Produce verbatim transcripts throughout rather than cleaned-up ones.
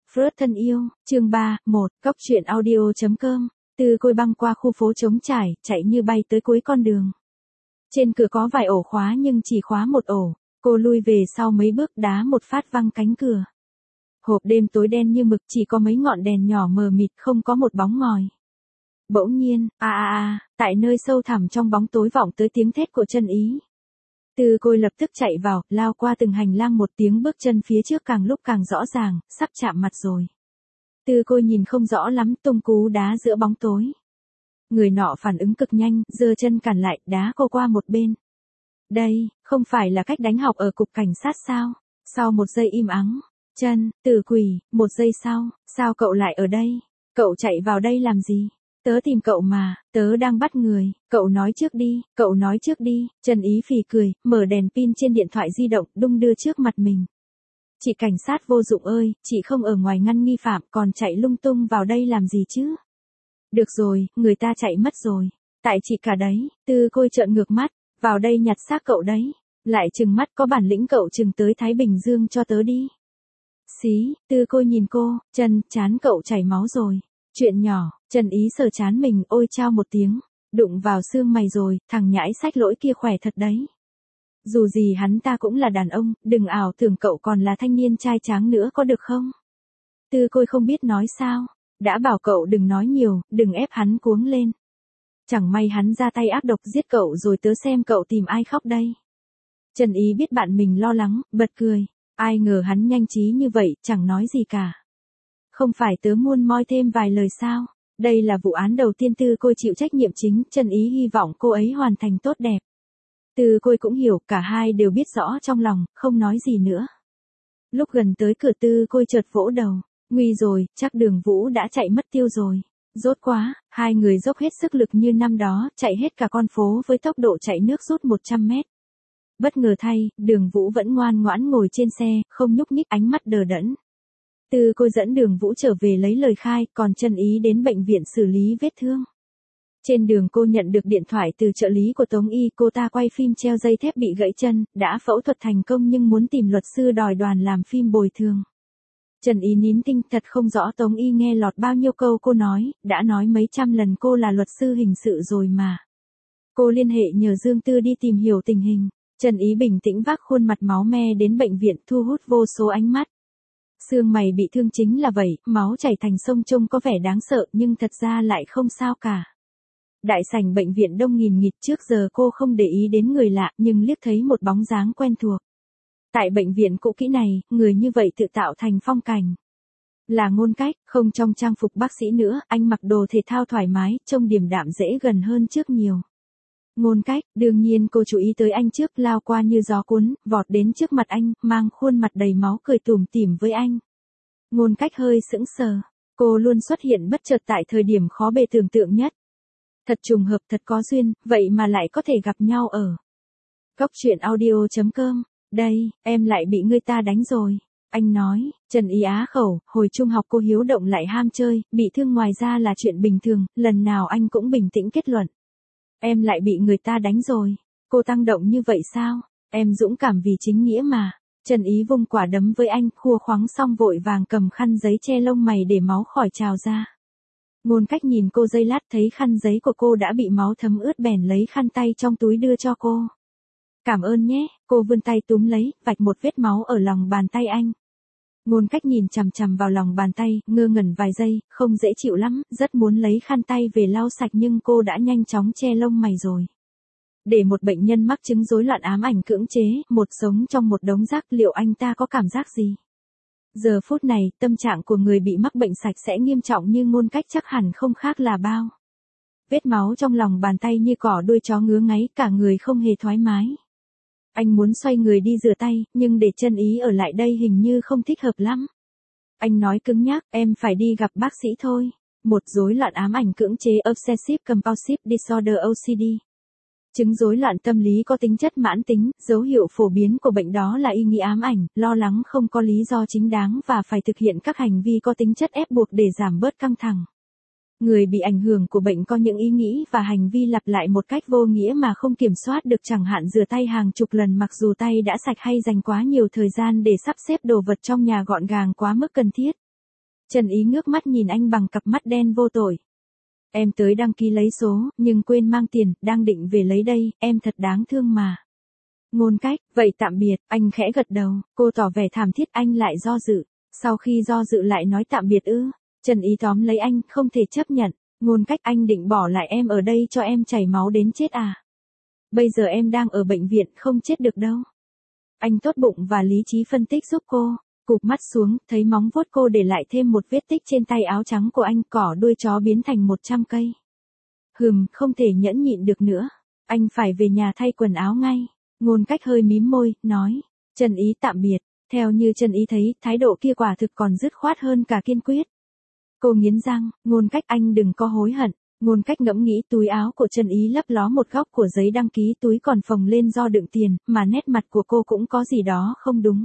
Freud thân yêu, chương ba, một, Cóc truyện audio chấm com. Từ Côi băng qua khu phố trống trải, chạy như bay tới cuối con đường. Trên cửa có vài ổ khóa nhưng chỉ khóa một ổ, cô lui về sau mấy bước đá một phát văng cánh cửa. Hộp đêm tối đen như mực, chỉ có mấy ngọn đèn nhỏ mờ mịt, không có một bóng ngòi. Bỗng nhiên, a a a, tại nơi sâu thẳm trong bóng tối vọng tới tiếng thét của Chân Ý. Từ Côi lập tức chạy vào, lao qua từng hành lang, một tiếng bước chân phía trước càng lúc càng rõ ràng, sắp chạm mặt rồi. Từ Côi nhìn không rõ lắm, tung cú đá giữa bóng tối. Người nọ phản ứng cực nhanh, giơ chân cản lại, đá cô qua một bên. Đây, không phải là cách đánh học ở cục cảnh sát sao? Sau một giây im ắng, Chân, Tử Quỷ, một giây sau, sao cậu lại ở đây? Cậu chạy vào đây làm gì? Tớ tìm cậu mà, tớ đang bắt người, cậu nói trước đi, cậu nói trước đi. Chân Ý phì cười, mở đèn pin trên điện thoại di động, đung đưa trước mặt mình. Chị cảnh sát vô dụng ơi, chị không ở ngoài ngăn nghi phạm, còn chạy lung tung vào đây làm gì chứ? Được rồi, người ta chạy mất rồi. Tại chị cả đấy. Từ Côi trợn ngược mắt, vào đây nhặt xác cậu đấy. Lại trừng mắt, có bản lĩnh cậu trừng tới Thái Bình Dương cho tớ đi. Xí, Từ Côi nhìn cô, Chân, chán cậu chảy máu rồi. Chuyện nhỏ, Chân Ý sờ chán mình, ôi chao một tiếng, đụng vào xương mày rồi, thằng nhãi sách lỗi kia khỏe thật đấy. Dù gì hắn ta cũng là đàn ông, đừng ảo tưởng cậu còn là thanh niên trai tráng nữa có được không? Từ Côi không biết nói sao, đã bảo cậu đừng nói nhiều, đừng ép hắn cuống lên. Chẳng may hắn ra tay ác độc giết cậu rồi tớ xem cậu tìm ai khóc đây. Chân Ý biết bạn mình lo lắng, bật cười, ai ngờ hắn nhanh trí như vậy, chẳng nói gì cả. Không phải tớ muốn moi thêm vài lời sao? Đây là vụ án đầu tiên Từ Côi chịu trách nhiệm chính, Chân Ý hy vọng cô ấy hoàn thành tốt đẹp. Từ Côi cũng hiểu, cả hai đều biết rõ trong lòng, không nói gì nữa. Lúc gần tới cửa, Từ Côi chợt vỗ đầu, nguy rồi, chắc Đường Vũ đã chạy mất tiêu rồi. Rốt quá, hai người dốc hết sức lực như năm đó, chạy hết cả con phố với tốc độ chạy nước rút một trăm mét. Bất ngờ thay, Đường Vũ vẫn ngoan ngoãn ngồi trên xe, không nhúc nhích, ánh mắt đờ đẫn. Từ Côi dẫn Đường Vũ trở về lấy lời khai, còn Chân Ý đến bệnh viện xử lý vết thương. Trên đường cô nhận được điện thoại từ trợ lý của Tống Y, cô ta quay phim treo dây thép bị gãy chân, đã phẫu thuật thành công nhưng muốn tìm luật sư đòi đoàn làm phim bồi thường. Chân Ý nín thinh, thật không rõ Tống Y nghe lọt bao nhiêu câu cô nói, đã nói mấy trăm lần cô là luật sư hình sự rồi mà. Cô liên hệ nhờ Dương Tư đi tìm hiểu tình hình. Chân Ý bình tĩnh vác khuôn mặt máu me đến bệnh viện, thu hút vô số ánh mắt. Xương mày bị thương chính là vậy, máu chảy thành sông trông có vẻ đáng sợ nhưng thật ra lại không sao cả. Đại sảnh bệnh viện đông nghìn nghịt, trước giờ cô không để ý đến người lạ nhưng liếc thấy một bóng dáng quen thuộc. Tại bệnh viện cũ kỹ này, người như vậy tự tạo thành phong cảnh. Là Ngôn Cách, không trong trang phục bác sĩ nữa, anh mặc đồ thể thao thoải mái, trông điềm đạm dễ gần hơn trước nhiều. Ngôn Cách, đương nhiên cô chú ý tới anh trước, lao qua như gió cuốn, vọt đến trước mặt anh, mang khuôn mặt đầy máu cười tủm tỉm với anh. Ngôn Cách hơi sững sờ, cô luôn xuất hiện bất chợt tại thời điểm khó bề tưởng tượng nhất. Thật trùng hợp, thật có duyên, vậy mà lại có thể gặp nhau ở Cóc truyện audio chấm com. Đây, em lại bị người ta đánh rồi. Anh nói. Chân Ý á khẩu, hồi trung học cô hiếu động lại ham chơi, bị thương ngoài ra là chuyện bình thường, lần nào anh cũng bình tĩnh kết luận. Em lại bị người ta đánh rồi. Cô tăng động như vậy sao? Em dũng cảm vì chính nghĩa mà. Chân Ý vung quả đấm với anh, khua khoắng xong vội vàng cầm khăn giấy che lông mày để máu khỏi trào ra. Ngôn Cách nhìn cô giây lát, thấy khăn giấy của cô đã bị máu thấm ướt bèn lấy khăn tay trong túi đưa cho cô. Cảm ơn nhé, cô vươn tay túm lấy, vạch một vết máu ở lòng bàn tay anh. Ngôn Cách nhìn chằm chằm vào lòng bàn tay, ngơ ngẩn vài giây, không dễ chịu lắm, rất muốn lấy khăn tay về lau sạch nhưng cô đã nhanh chóng che lông mày rồi. Để một bệnh nhân mắc chứng rối loạn ám ảnh cưỡng chế, một sống trong một đống rác, liệu anh ta có cảm giác gì? Giờ phút này, tâm trạng của người bị mắc bệnh sạch sẽ nghiêm trọng như Ngôn Cách chắc hẳn không khác là bao. Vết máu trong lòng bàn tay như cỏ đuôi chó ngứa ngáy, cả người không hề thoải mái. Anh muốn xoay người đi rửa tay, nhưng để Chân Ý ở lại đây hình như không thích hợp lắm. Anh nói cứng nhắc, em phải đi gặp bác sĩ thôi. Một rối loạn ám ảnh cưỡng chế Obsessive Compulsive Disorder O C D. Chứng rối loạn tâm lý có tính chất mãn tính, dấu hiệu phổ biến của bệnh đó là ý nghĩ ám ảnh, lo lắng không có lý do chính đáng và phải thực hiện các hành vi có tính chất ép buộc để giảm bớt căng thẳng. Người bị ảnh hưởng của bệnh có những ý nghĩ và hành vi lặp lại một cách vô nghĩa mà không kiểm soát được, chẳng hạn rửa tay hàng chục lần mặc dù tay đã sạch hay dành quá nhiều thời gian để sắp xếp đồ vật trong nhà gọn gàng quá mức cần thiết. Trần Ý ngước mắt nhìn anh bằng cặp mắt đen vô tội. Em tới đăng ký lấy số, nhưng quên mang tiền, đang định về lấy đây, em thật đáng thương mà. Ngôn Cách, vậy tạm biệt, anh khẽ gật đầu, cô tỏ vẻ thảm thiết, anh lại do dự. Sau khi do dự lại nói tạm biệt ư? Trần Ý tóm lấy anh, không thể chấp nhận. Ngôn Cách, anh định bỏ lại em ở đây cho em chảy máu đến chết à? Bây giờ em đang ở bệnh viện, không chết được đâu. Anh tốt bụng và lý trí phân tích giúp cô. Cụp mắt xuống, thấy móng vuốt cô để lại thêm một vết tích trên tay áo trắng của anh, cỏ đuôi chó biến thành một trăm cây. Hừm, không thể nhẫn nhịn được nữa. Anh phải về nhà thay quần áo ngay. Ngôn Cách hơi mím môi, nói. Trần Ý tạm biệt. Theo như Trần Ý thấy, thái độ kia quả thực còn dứt khoát hơn cả kiên quyết. Cô nghiến răng, Ngôn Cách, anh đừng có hối hận. Ngôn Cách ngẫm nghĩ, túi áo của Trần Ý lấp ló một góc của giấy đăng ký, túi còn phồng lên do đựng tiền, mà nét mặt của cô cũng có gì đó không đúng.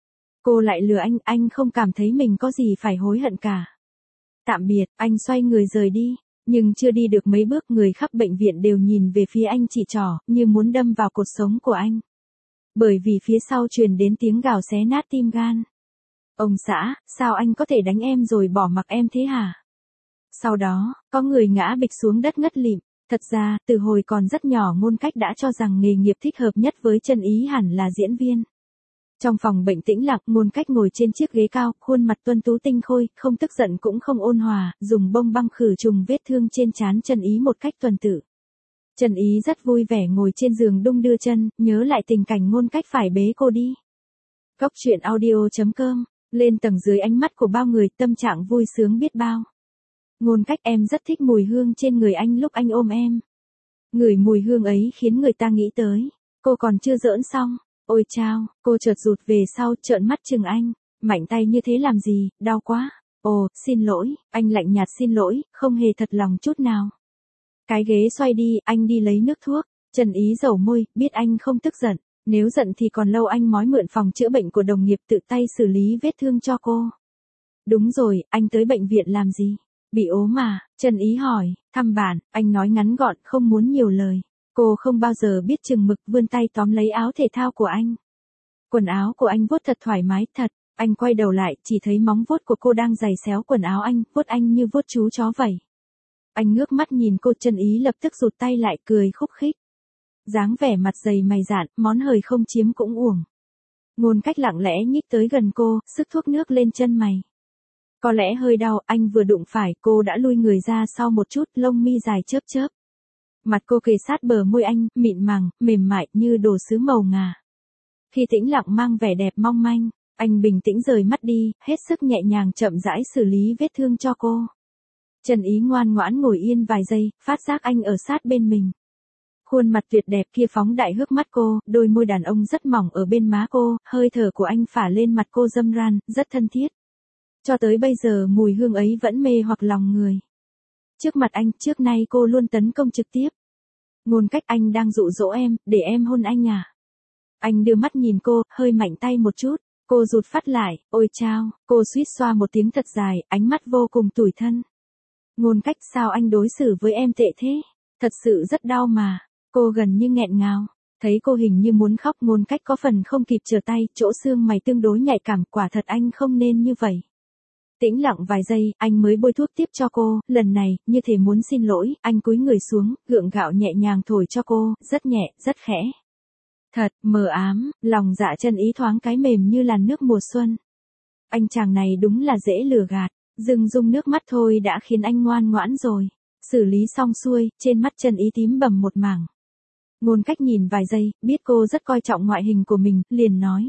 Cô lại lừa anh, anh không cảm thấy mình có gì phải hối hận cả. Tạm biệt, anh xoay người rời đi, nhưng chưa đi được mấy bước, người khắp bệnh viện đều nhìn về phía anh chỉ trỏ, như muốn đâm vào cột sống của anh. Bởi vì phía sau truyền đến tiếng gào xé nát tim gan. Ông xã, sao anh có thể đánh em rồi bỏ mặc em thế hả? Sau đó, có người ngã bịch xuống đất ngất lịm. Thật ra, từ hồi còn rất nhỏ Ngôn Cách đã cho rằng nghề nghiệp thích hợp nhất với Trần Ý hẳn là diễn viên. Trong phòng bệnh tĩnh lặng, Ngôn Cách ngồi trên chiếc ghế cao, khuôn mặt tuân tú tinh khôi, không tức giận cũng không ôn hòa, dùng bông băng khử trùng vết thương trên trán Trần Ý một cách tuần tự. Trần Ý rất vui vẻ ngồi trên giường đung đưa chân, nhớ lại tình cảnh Ngôn Cách phải bế cô đi. Góc truyện audio chấm com, lên tầng dưới ánh mắt của bao người, tâm trạng vui sướng biết bao. Ngôn Cách, em rất thích mùi hương trên người anh lúc anh ôm em. Ngửi mùi hương ấy khiến người ta nghĩ tới. Cô còn chưa giỡn xong. Ôi chao, cô chợt rụt về sau, trợn mắt chừng anh. Mạnh tay như thế làm gì, đau quá. Ồ, xin lỗi, anh lạnh nhạt xin lỗi, không hề thật lòng chút nào. Cái ghế xoay đi, anh đi lấy nước thuốc. Trần Ý dầu môi, biết anh không tức giận. Nếu giận thì còn lâu, anh mói mượn phòng chữa bệnh của đồng nghiệp tự tay xử lý vết thương cho cô. Đúng rồi, anh tới bệnh viện làm gì? Bị ốm à? Trần Ý hỏi. Thăm bạn, anh nói ngắn gọn, không muốn nhiều lời. Cô không bao giờ biết chừng mực, vươn tay tóm lấy áo thể thao của anh. Quần áo của anh vuốt thật thoải mái, thật. Anh quay đầu lại, chỉ thấy móng vuốt của cô đang giày xéo quần áo anh, vuốt anh như vuốt chú chó vậy. Anh ngước mắt nhìn cô, Trần Ý lập tức rụt tay lại, cười khúc khích. Dáng vẻ mặt dày mày dạn, món hời không chiếm cũng uổng. Ngôn Cách lặng lẽ nhích tới gần cô, sức thuốc nước lên chân mày. Có lẽ hơi đau, anh vừa đụng phải, cô đã lui người ra sau một chút, lông mi dài chớp chớp. Mặt cô kề sát bờ môi anh, mịn màng, mềm mại như đồ sứ màu ngà. Khi tĩnh lặng mang vẻ đẹp mong manh, anh bình tĩnh rời mắt đi, hết sức nhẹ nhàng chậm rãi xử lý vết thương cho cô. Trần Ý ngoan ngoãn ngồi yên vài giây, phát giác anh ở sát bên mình. Khuôn mặt tuyệt đẹp kia phóng đại hước mắt cô, đôi môi đàn ông rất mỏng ở bên má cô, hơi thở của anh phả lên mặt cô dâm ran, rất thân thiết. Cho tới bây giờ mùi hương ấy vẫn mê hoặc lòng người. Trước mặt anh, trước nay cô luôn tấn công trực tiếp. Ngôn Cách, anh đang dụ dỗ em, để em hôn anh à? Anh đưa mắt nhìn cô, hơi mạnh tay một chút. Cô rụt phát lại, ôi chao, cô suýt xoa một tiếng thật dài, ánh mắt vô cùng tủi thân. Ngôn Cách, sao anh đối xử với em tệ thế? Thật sự rất đau mà. Cô gần như nghẹn ngào. Thấy cô hình như muốn khóc, Ngôn Cách có phần không kịp trở tay, chỗ xương mày tương đối nhạy cảm, quả thật anh không nên như vậy. Tĩnh lặng vài giây, anh mới bôi thuốc tiếp cho cô, lần này, như thể muốn xin lỗi, anh cúi người xuống, gượng gạo nhẹ nhàng thổi cho cô, rất nhẹ, rất khẽ. Thật, mờ ám, lòng dạ Trần Ý thoáng cái mềm như làn nước mùa xuân. Anh chàng này đúng là dễ lừa gạt, dưng dung nước mắt thôi đã khiến anh ngoan ngoãn rồi. Xử lý xong xuôi, trên mắt Trần Ý tím bầm một mảng. Ngôn Cách nhìn vài giây, biết cô rất coi trọng ngoại hình của mình, liền nói.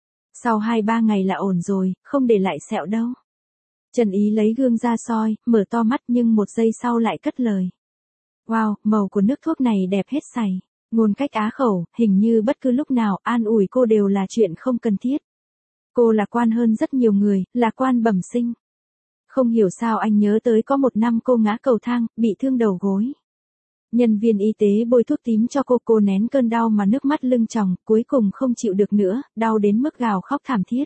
Sau hai ba ngày là ổn rồi, không để lại sẹo đâu. Trần Ý lấy gương ra soi, mở to mắt nhưng một giây sau lại cất lời. Wow, màu của nước thuốc này đẹp hết sảy. Ngôn Cách á khẩu, hình như bất cứ lúc nào an ủi cô đều là chuyện không cần thiết. Cô lạc quan hơn rất nhiều người, lạc quan bẩm sinh. Không hiểu sao anh nhớ tới có một năm cô ngã cầu thang, bị thương đầu gối. Nhân viên y tế bôi thuốc tím cho cô, cô nén cơn đau mà nước mắt lưng tròng, cuối cùng không chịu được nữa, đau đến mức gào khóc thảm thiết.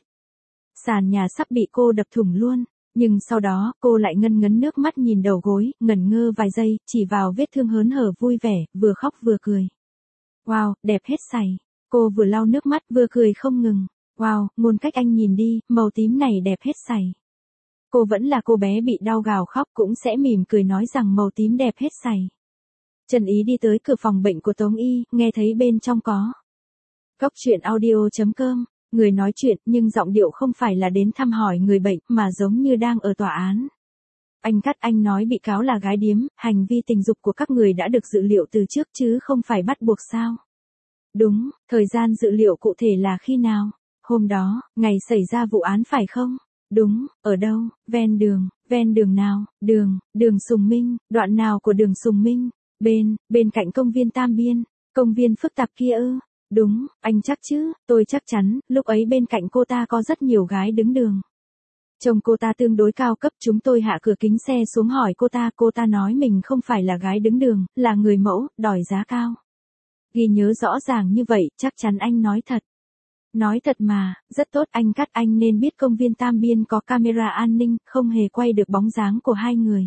Sàn nhà sắp bị cô đập thủng luôn. Nhưng sau đó, cô lại ngân ngấn nước mắt nhìn đầu gối, ngẩn ngơ vài giây, chỉ vào vết thương hớn hở vui vẻ, vừa khóc vừa cười. Wow, đẹp hết sảy. Cô vừa lau nước mắt vừa cười không ngừng. Wow, Ngôn Cách, anh nhìn đi, màu tím này đẹp hết sảy. Cô vẫn là cô bé bị đau gào khóc cũng sẽ mỉm cười nói rằng màu tím đẹp hết sảy. Trần Ý đi tới cửa phòng bệnh của Tống Y, nghe thấy bên trong có. Cốc truyện audio chấm com, người nói chuyện nhưng giọng điệu không phải là đến thăm hỏi người bệnh mà giống như đang ở tòa án. Anh Cắt anh nói bị cáo là gái điếm, hành vi tình dục của các người đã được dự liệu từ trước chứ không phải bắt buộc sao? Đúng, thời gian dự liệu cụ thể là khi nào? Hôm đó, ngày xảy ra vụ án phải không? Đúng, ở đâu? Ven đường, ven đường nào? Đường, đường Sùng Minh, đoạn nào của đường Sùng Minh? Bên, bên cạnh công viên Tam Biên, công viên phức tạp kia ư? Đúng, anh chắc chứ, tôi chắc chắn, lúc ấy bên cạnh cô ta có rất nhiều gái đứng đường. Chồng cô ta tương đối cao cấp, chúng tôi hạ cửa kính xe xuống hỏi cô ta, cô ta nói mình không phải là gái đứng đường, là người mẫu, đòi giá cao. Ghi nhớ rõ ràng như vậy, chắc chắn anh nói thật. Nói thật mà, rất tốt, anh Cắt anh nên biết công viên Tam Biên có camera an ninh, không hề quay được bóng dáng của hai người.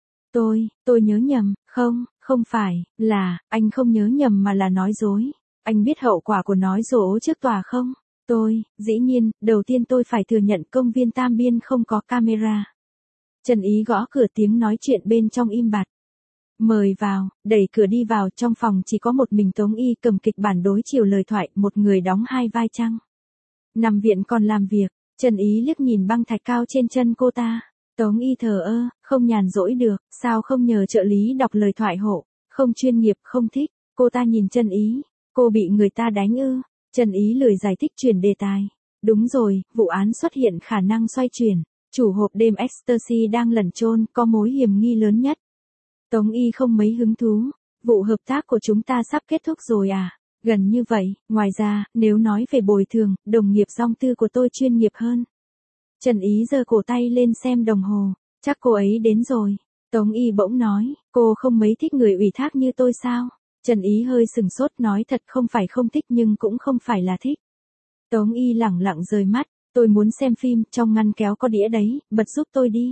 Tôi, tôi nhớ nhầm, không, không phải, là, anh không nhớ nhầm mà là nói dối. Anh biết hậu quả của nói dối trước tòa không? Tôi, dĩ nhiên, đầu tiên tôi phải thừa nhận công viên Tam Biên không có camera. Trần Ý gõ cửa, tiếng nói chuyện bên trong im bặt. Mời vào, đẩy cửa đi vào, trong phòng chỉ có một mình Tống Y cầm kịch bản đối chiều lời thoại, một người đóng hai vai chăng. Nằm viện còn làm việc, Trần Ý liếc nhìn băng thạch cao trên chân cô ta. Tống Y thờ ơ, không nhàn rỗi được, sao không nhờ trợ lý đọc lời thoại hộ, không chuyên nghiệp, không thích. Cô ta nhìn Trần Ý, cô bị người ta đánh ư? Trần Ý lười giải thích, chuyển đề tài. Đúng rồi, vụ án xuất hiện khả năng xoay chuyển, chủ hộp đêm ecstasy đang lẩn trốn, có mối hiểm nghi lớn nhất. Tống Y không mấy hứng thú, vụ hợp tác của chúng ta sắp kết thúc rồi à? Gần như vậy, ngoài ra, nếu nói về bồi thường, đồng nghiệp dong tư của tôi chuyên nghiệp hơn. Trần Ý giơ cổ tay lên xem đồng hồ, chắc cô ấy đến rồi. Tống Y bỗng nói, cô không mấy thích người ủy thác như tôi sao? Trần Ý hơi sừng sốt, nói thật không phải không thích nhưng cũng không phải là thích. Tống Y lẳng lặng rời mắt, tôi muốn xem phim, trong ngăn kéo có đĩa đấy, bật giúp tôi đi.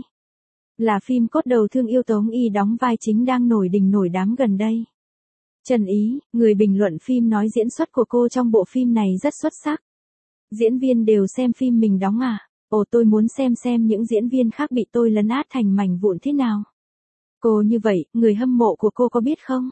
Là phim Cốt Đầu Thương Yêu, Tống Y đóng vai chính đang nổi đình nổi đám gần đây. Trần Ý, người bình luận phim nói diễn xuất của cô trong bộ phim này rất xuất sắc. Diễn viên đều xem phim mình đóng à? Ồ, tôi muốn xem xem những diễn viên khác bị tôi lấn át thành mảnh vụn thế nào. Cô như vậy, người hâm mộ của cô có biết không?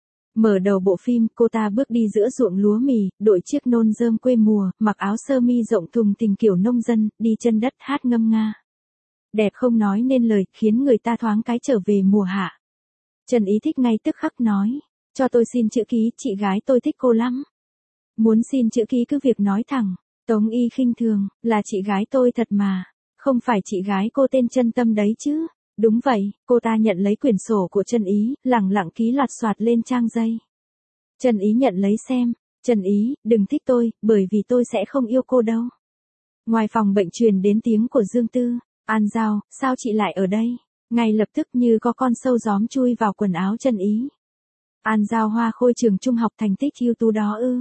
Mở đầu bộ phim, cô ta bước đi giữa ruộng lúa mì, đội chiếc nôn rơm quê mùa, mặc áo sơ mi rộng thùng thình kiểu nông dân, đi chân đất hát ngâm nga. Đẹp không nói nên lời, khiến người ta thoáng cái trở về mùa hạ. Trần Ý thích ngay tức khắc nói, cho tôi xin chữ ký, chị gái tôi thích cô lắm. Muốn xin chữ ký cứ việc nói thẳng. Tống Y khinh thường, là chị gái tôi thật mà. Không phải chị gái cô tên Trân Tâm đấy chứ. Đúng vậy, cô ta nhận lấy quyển sổ của Trần Ý, lẳng lặng ký loạt soạt lên trang giấy. Trần Ý nhận lấy xem, Trần Ý, đừng thích tôi, bởi vì tôi sẽ không yêu cô đâu. Ngoài phòng bệnh truyền đến tiếng của Dương Tư, An Giao, sao chị lại ở đây? Ngay lập tức như có con sâu gióm chui vào quần áo Trần Ý. An Giao hoa khôi trường trung học thành tích ưu tú đó ư?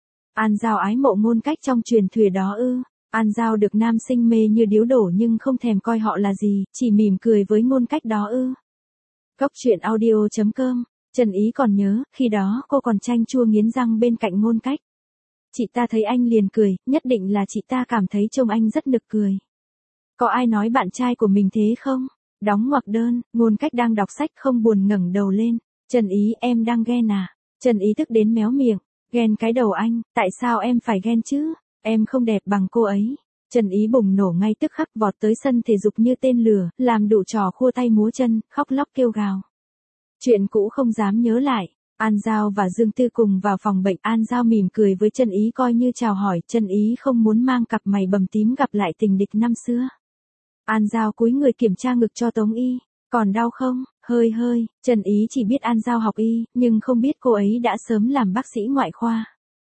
An Giao ái mộ Ngôn Cách trong truyền thuyết đó ư? An Giao được nam sinh mê như điếu đổ nhưng không thèm coi họ là gì, chỉ mỉm cười với Ngôn Cách đó ư? Cốc truyện audio chấm com, Trần Ý còn nhớ, khi đó cô còn chanh chua nghiến răng bên cạnh Ngôn Cách. Chị ta thấy anh liền cười, nhất định là chị ta cảm thấy trông anh rất nực cười. Có ai nói bạn trai của mình thế không? Đóng ngoặc đơn, Ngôn Cách đang đọc sách không buồn ngẩng đầu lên. Trần Ý, em đang ghen à? Trần Ý tức đến méo miệng. Ghen cái đầu anh, tại sao em phải ghen chứ? Em không đẹp bằng cô ấy. Trần Ý bùng nổ ngay tức khắc, vọt tới sân thể dục như tên lửa, làm đủ trò khua tay múa chân, khóc lóc kêu gào. Chuyện cũ không dám nhớ lại. An Giao và Dương Tư cùng vào phòng bệnh. An Giao mỉm cười với Trần Ý coi như chào hỏi. Trần Ý không muốn mang cặp mày bầm tím gặp lại tình địch năm xưa. An Giao cúi người kiểm tra ngực cho Tống Y. Còn đau không? Hơi hơi. Trần Ý chỉ biết An Giao học y, nhưng không biết cô ấy đã sớm làm bác sĩ ngoại khoa.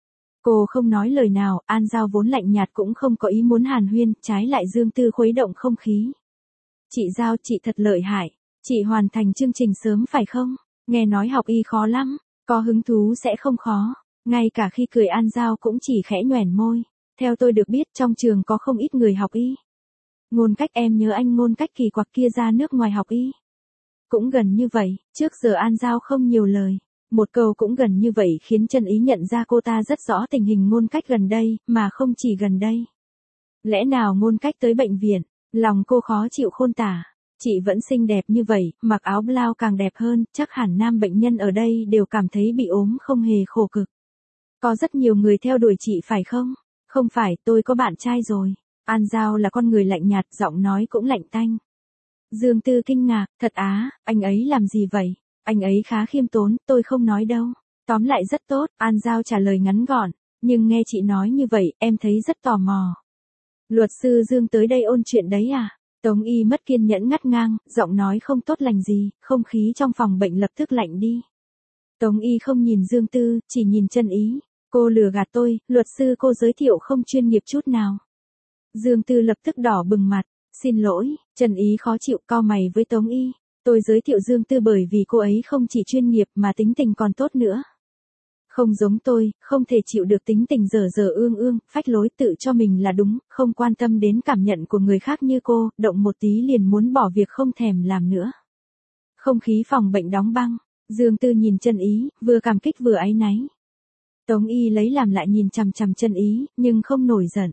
Cô không nói lời nào, An Giao vốn lạnh nhạt cũng không có ý muốn hàn huyên, trái lại Dương Tư khuấy động không khí. Chị Giao, chị thật lợi hại. Chị hoàn thành chương trình sớm phải không? Nghe nói học y khó lắm, có hứng thú sẽ không khó. Ngay cả khi cười An Giao cũng chỉ khẽ nhoẻn môi. Theo tôi được biết trong trường có không ít người học y. Ngôn Cách, em nhớ anh Ngôn Cách kỳ quặc kia ra nước ngoài học y. Cũng gần như vậy, trước giờ An Giao không nhiều lời. Một câu cũng gần như vậy khiến Trần Ý nhận ra cô ta rất rõ tình hình Ngôn Cách gần đây, mà không chỉ gần đây. Lẽ nào Ngôn Cách tới bệnh viện, Lòng cô khó chịu khôn tả. Chị vẫn xinh đẹp như vậy, mặc áo blau càng đẹp hơn, chắc hẳn nam bệnh nhân ở đây đều cảm thấy bị ốm không hề khổ cực. Có rất nhiều người theo đuổi chị phải không? Không phải, tôi có bạn trai rồi. An Giao là con người lạnh nhạt, giọng nói cũng lạnh tanh. Dương Tư kinh ngạc, thật á, anh ấy làm gì vậy? Anh ấy khá khiêm tốn, tôi không nói đâu. Tóm lại rất tốt, An Giao trả lời ngắn gọn, nhưng nghe chị nói như vậy, em thấy rất tò mò. Luật sư Dương tới đây ôn chuyện đấy à? Tống Y mất kiên nhẫn ngắt ngang, giọng nói không tốt lành gì, không khí trong phòng bệnh lập tức lạnh đi. Tống Y không nhìn Dương Tư, chỉ nhìn Chân Ý. Cô lừa gạt tôi, luật sư cô giới thiệu không chuyên nghiệp chút nào. Dương Tư lập tức đỏ bừng mặt, xin lỗi, Chân Ý khó chịu cau mày với Tống Y. Tôi giới thiệu Dương Tư bởi vì cô ấy không chỉ chuyên nghiệp mà tính tình còn tốt nữa. Không giống tôi, không thể chịu được tính tình dở dở ương ương, phách lối tự cho mình là đúng, không quan tâm đến cảm nhận của người khác như cô, động một tí liền muốn bỏ việc không thèm làm nữa. Không khí phòng bệnh đóng băng, Dương Tư nhìn Chân Ý, vừa cảm kích vừa áy náy. Tống Y lấy làm lại nhìn chằm chằm Chân Ý, nhưng không nổi giận.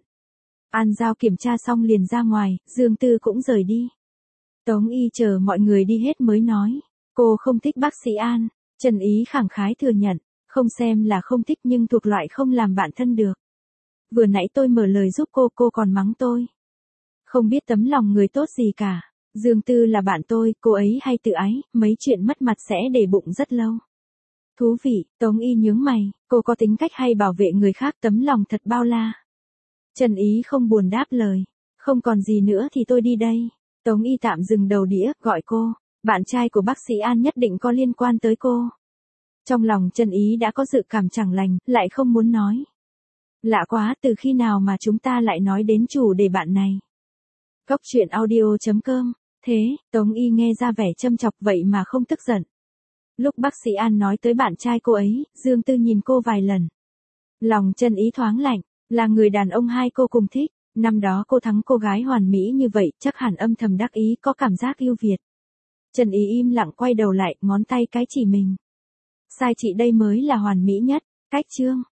An Giao kiểm tra xong liền ra ngoài, Dương Tư cũng rời đi. Tống Y chờ mọi người đi hết mới nói, cô không thích bác sĩ An. Chân Ý khẳng khái thừa nhận, không xem là không thích nhưng thuộc loại không làm bạn thân được. Vừa nãy tôi mở lời giúp cô, cô còn mắng tôi. Không biết tấm lòng người tốt gì cả. Dương Tư là bạn tôi, cô ấy hay tự ái, mấy chuyện mất mặt sẽ để bụng rất lâu. Thú vị, Tống Y nhướng mày, cô có tính cách hay bảo vệ người khác, tấm lòng thật bao la. Chân Ý không buồn đáp lời, không còn gì nữa thì tôi đi đây. Tống Y tạm dừng đầu đĩa, gọi cô, bạn trai của bác sĩ An nhất định có liên quan tới cô. Trong lòng Chân Ý đã có dự cảm chẳng lành, lại không muốn nói. Lạ quá, từ khi nào mà chúng ta lại nói đến chủ đề bạn này. Cốc truyện audio chấm com. Thế, Tống Y nghe ra vẻ châm chọc vậy mà không tức giận. Lúc bác sĩ An nói tới bạn trai cô ấy, Dương Tư nhìn cô vài lần. Lòng Chân Ý thoáng lạnh, là người đàn ông hai cô cùng thích. Năm đó cô thắng cô gái hoàn mỹ như vậy, chắc hẳn âm thầm đắc ý có cảm giác yêu Việt. Chân Ý im lặng quay đầu lại, ngón tay cái chỉ mình. Sai chị đây mới là hoàn mỹ nhất, cách chương.